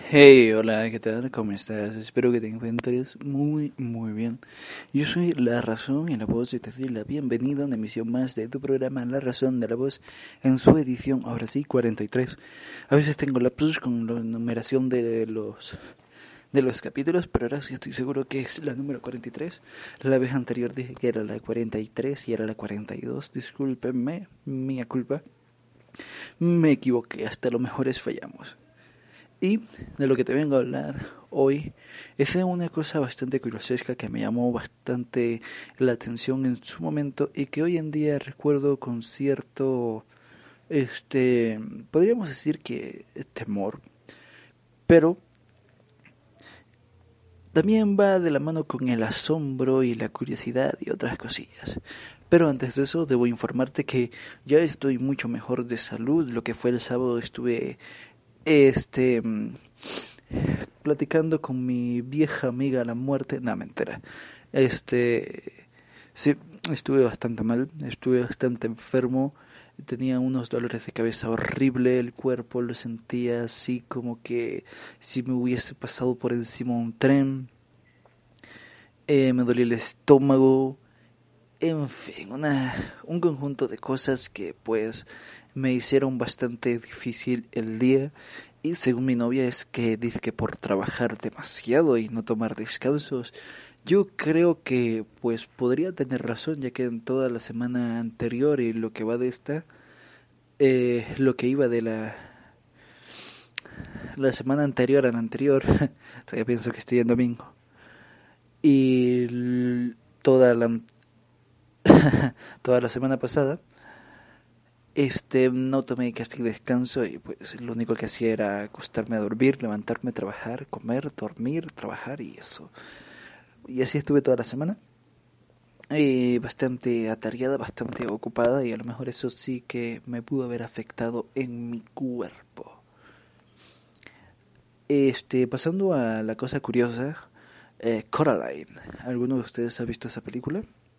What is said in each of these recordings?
Hey, hola, ¿qué tal? ¿Cómo estás? Espero que te encuentres muy bien. Yo soy La Razón y la Voz y te doy la bienvenida a una emisión más de tu programa La Razón de la Voz en su edición, ahora sí, 43. A veces tengo lapsus con la numeración de los capítulos, pero ahora sí estoy seguro que es la número 43. La vez anterior dije que era la 43 y era la 42. Discúlpenme, mía culpa. Me equivoqué, hasta lo mejores fallamos. Y de lo que te vengo a hablar hoy es de una cosa bastante curiosesca que me llamó bastante la atención en su momento y que hoy en día recuerdo con cierto, podríamos decir que temor, pero también va de la mano con el asombro y la curiosidad y otras cosillas. Pero antes de eso debo informarte que ya estoy mucho mejor de salud. Lo que fue el sábado estuve este platicando con mi vieja amiga la muerte, no, mentira. Sí, estuve bastante mal, estuve bastante enfermo, tenía unos dolores de cabeza horrible, el cuerpo lo sentía así como que si me hubiese pasado por encima un tren, me dolía el estómago, en fin, un conjunto de cosas que pues me hicieron bastante difícil el día. Y según mi novia es que dice que por trabajar demasiado y no tomar descansos, yo creo que pues podría tener razón, ya que en toda la semana anterior y lo que va de esta, lo que iba de la semana anterior a la anterior, todavía pienso que estoy en domingo, y toda la semana pasada, no tomé casi descanso y pues lo único que hacía era acostarme a dormir, levantarme, trabajar, comer, dormir, trabajar y eso. Y así estuve toda la semana. Bastante atareada, bastante ocupada y a lo mejor eso sí que me pudo haber afectado en mi cuerpo. Pasando a la cosa curiosa, Coraline. ¿Alguno de ustedes ha visto esa película?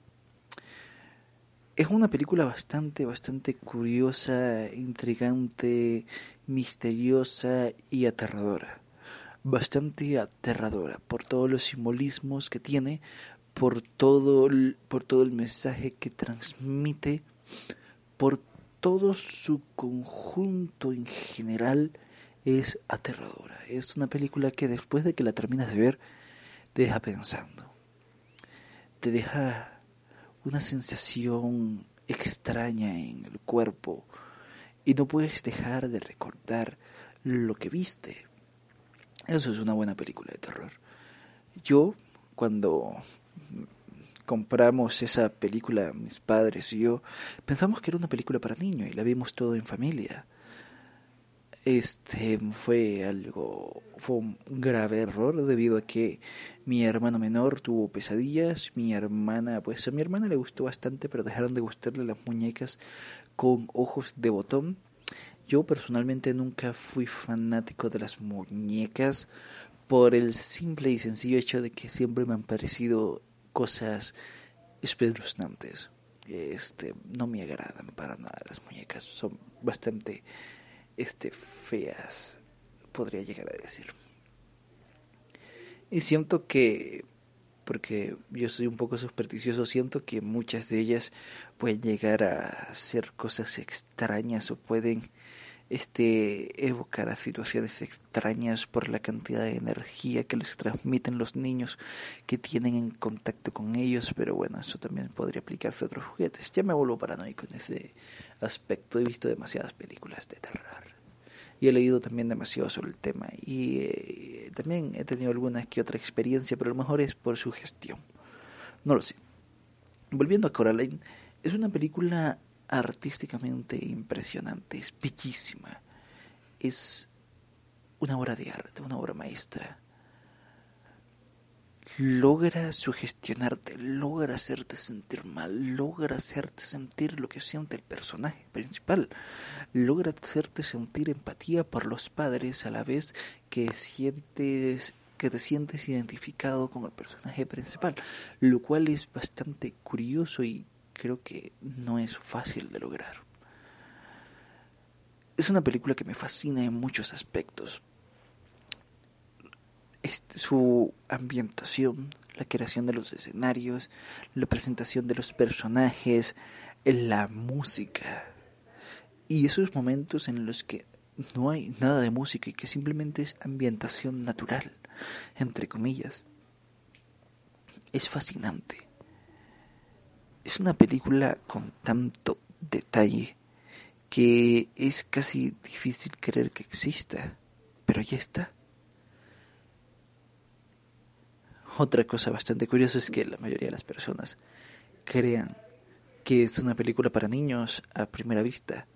Es una película bastante curiosa, intrigante, misteriosa y aterradora. Bastante aterradora por todos los simbolismos que tiene, por todo el mensaje que transmite, por todo su conjunto en general es aterradora. Es una película que después de que la terminas de ver te deja pensando, te deja una sensación extraña en el cuerpo y no puedes dejar de recordar lo que viste. Eso es una buena película de terror. Yo, cuando compramos esa película, mis padres y yo, pensamos que era una película para niños y la vimos todo en familia. Fue un grave error debido a que mi hermano menor tuvo pesadillas, pues a mi hermana le gustó bastante, pero dejaron de gustarle las muñecas con ojos de botón. Yo personalmente nunca fui fanático de las muñecas por el simple y sencillo hecho de que siempre me han parecido cosas espeluznantes. No me agradan para nada las muñecas, son bastante feas, podría llegar a decir. Y siento que, porque yo soy un poco supersticioso, siento que muchas de ellas pueden llegar a ser cosas extrañas o pueden evocar a situaciones extrañas por la cantidad de energía que les transmiten los niños que tienen en contacto con ellos, pero bueno, eso también podría aplicarse a otros juguetes. Ya me vuelvo paranoico en ese aspecto, he visto demasiadas películas de terror y he leído también demasiado sobre el tema y también he tenido alguna que otra experiencia, pero a lo mejor es por su gestión, no lo sé. Volviendo a Coraline, es una película artísticamente impresionante, es bellísima, es una obra de arte, una obra maestra. Logra sugestionarte, logra hacerte sentir mal, logra hacerte sentir lo que siente el personaje principal, logra hacerte sentir empatía por los padres a la vez que te sientes identificado con el personaje principal, lo cual es bastante curioso y creo que no es fácil de lograr. Es una película que me fascina en muchos aspectos. su ambientación, la creación de los escenarios, la presentación de los personajes, la música. Y esos momentos en los que no hay nada de música y que simplemente es ambientación natural, entre comillas. Es fascinante. Es una película con tanto detalle que es casi difícil creer que exista, pero ya está. Otra cosa bastante curiosa es que la mayoría de las personas crean que es una película para niños a primera vista.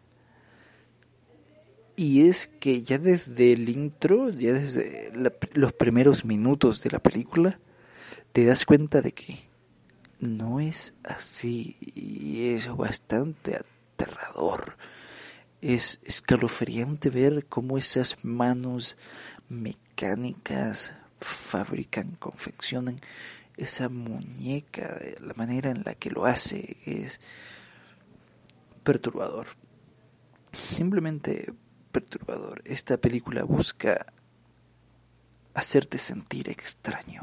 Y es que ya desde el intro, ya desde los primeros minutos de la película, te das cuenta de que no es así, y es bastante aterrador. Es escalofriante ver cómo esas manos mecánicas fabrican, confeccionan esa muñeca, la manera en la que lo hace es perturbador. Simplemente perturbador. Esta película busca hacerte sentir extraño.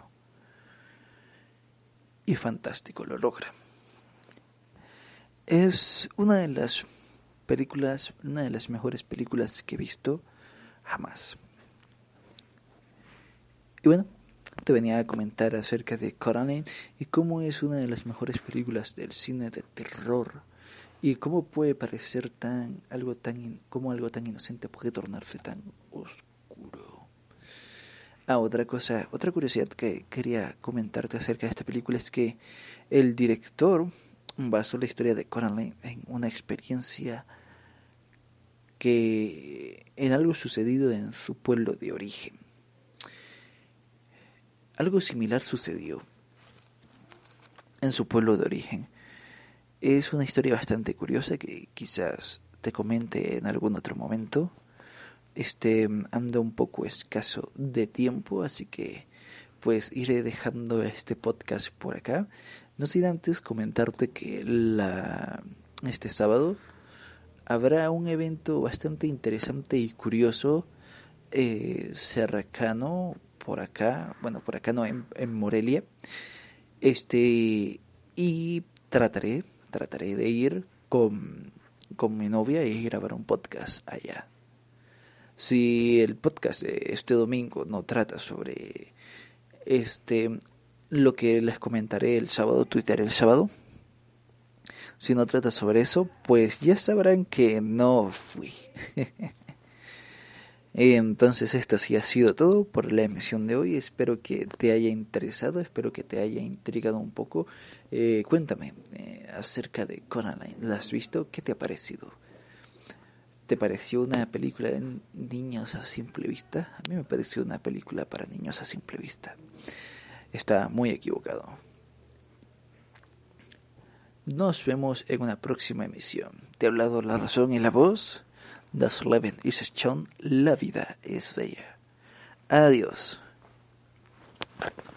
Y fantástico, lo logra. Es una de las mejores películas que he visto jamás. Y bueno, te venía a comentar acerca de Coraline y cómo es una de las mejores películas del cine de terror. Y cómo puede parecer algo tan inocente puede tornarse tan oscuro. Otra curiosidad que quería comentarte acerca de esta película es que el director basó la historia de Coraline en una experiencia en algo sucedido en su pueblo de origen. Algo similar sucedió en su pueblo de origen. Es una historia bastante curiosa que quizás te comente en algún otro momento. Ando un poco escaso de tiempo, así que pues iré dejando este podcast por acá. No sin antes comentarte que este sábado habrá un evento bastante interesante y curioso cercano por acá, no, en Morelia. Y trataré de ir con mi novia y grabar un podcast allá. Si el podcast de este domingo no trata sobre lo que les comentaré el sábado, tuitearé el sábado. Si no trata sobre eso, pues ya sabrán que no fui. Entonces esto sí ha sido todo por la emisión de hoy. Espero que te haya interesado, espero que te haya intrigado un poco. Cuéntame acerca de Coraline. ¿La has visto? ¿Qué te ha parecido? ¿Te pareció una película de niños a simple vista? A mí me pareció una película para niños a simple vista. Está muy equivocado. Nos vemos en una próxima emisión. Te ha hablado La Razón y la Voz. Das Leben ist schön, la vida es bella. Adiós.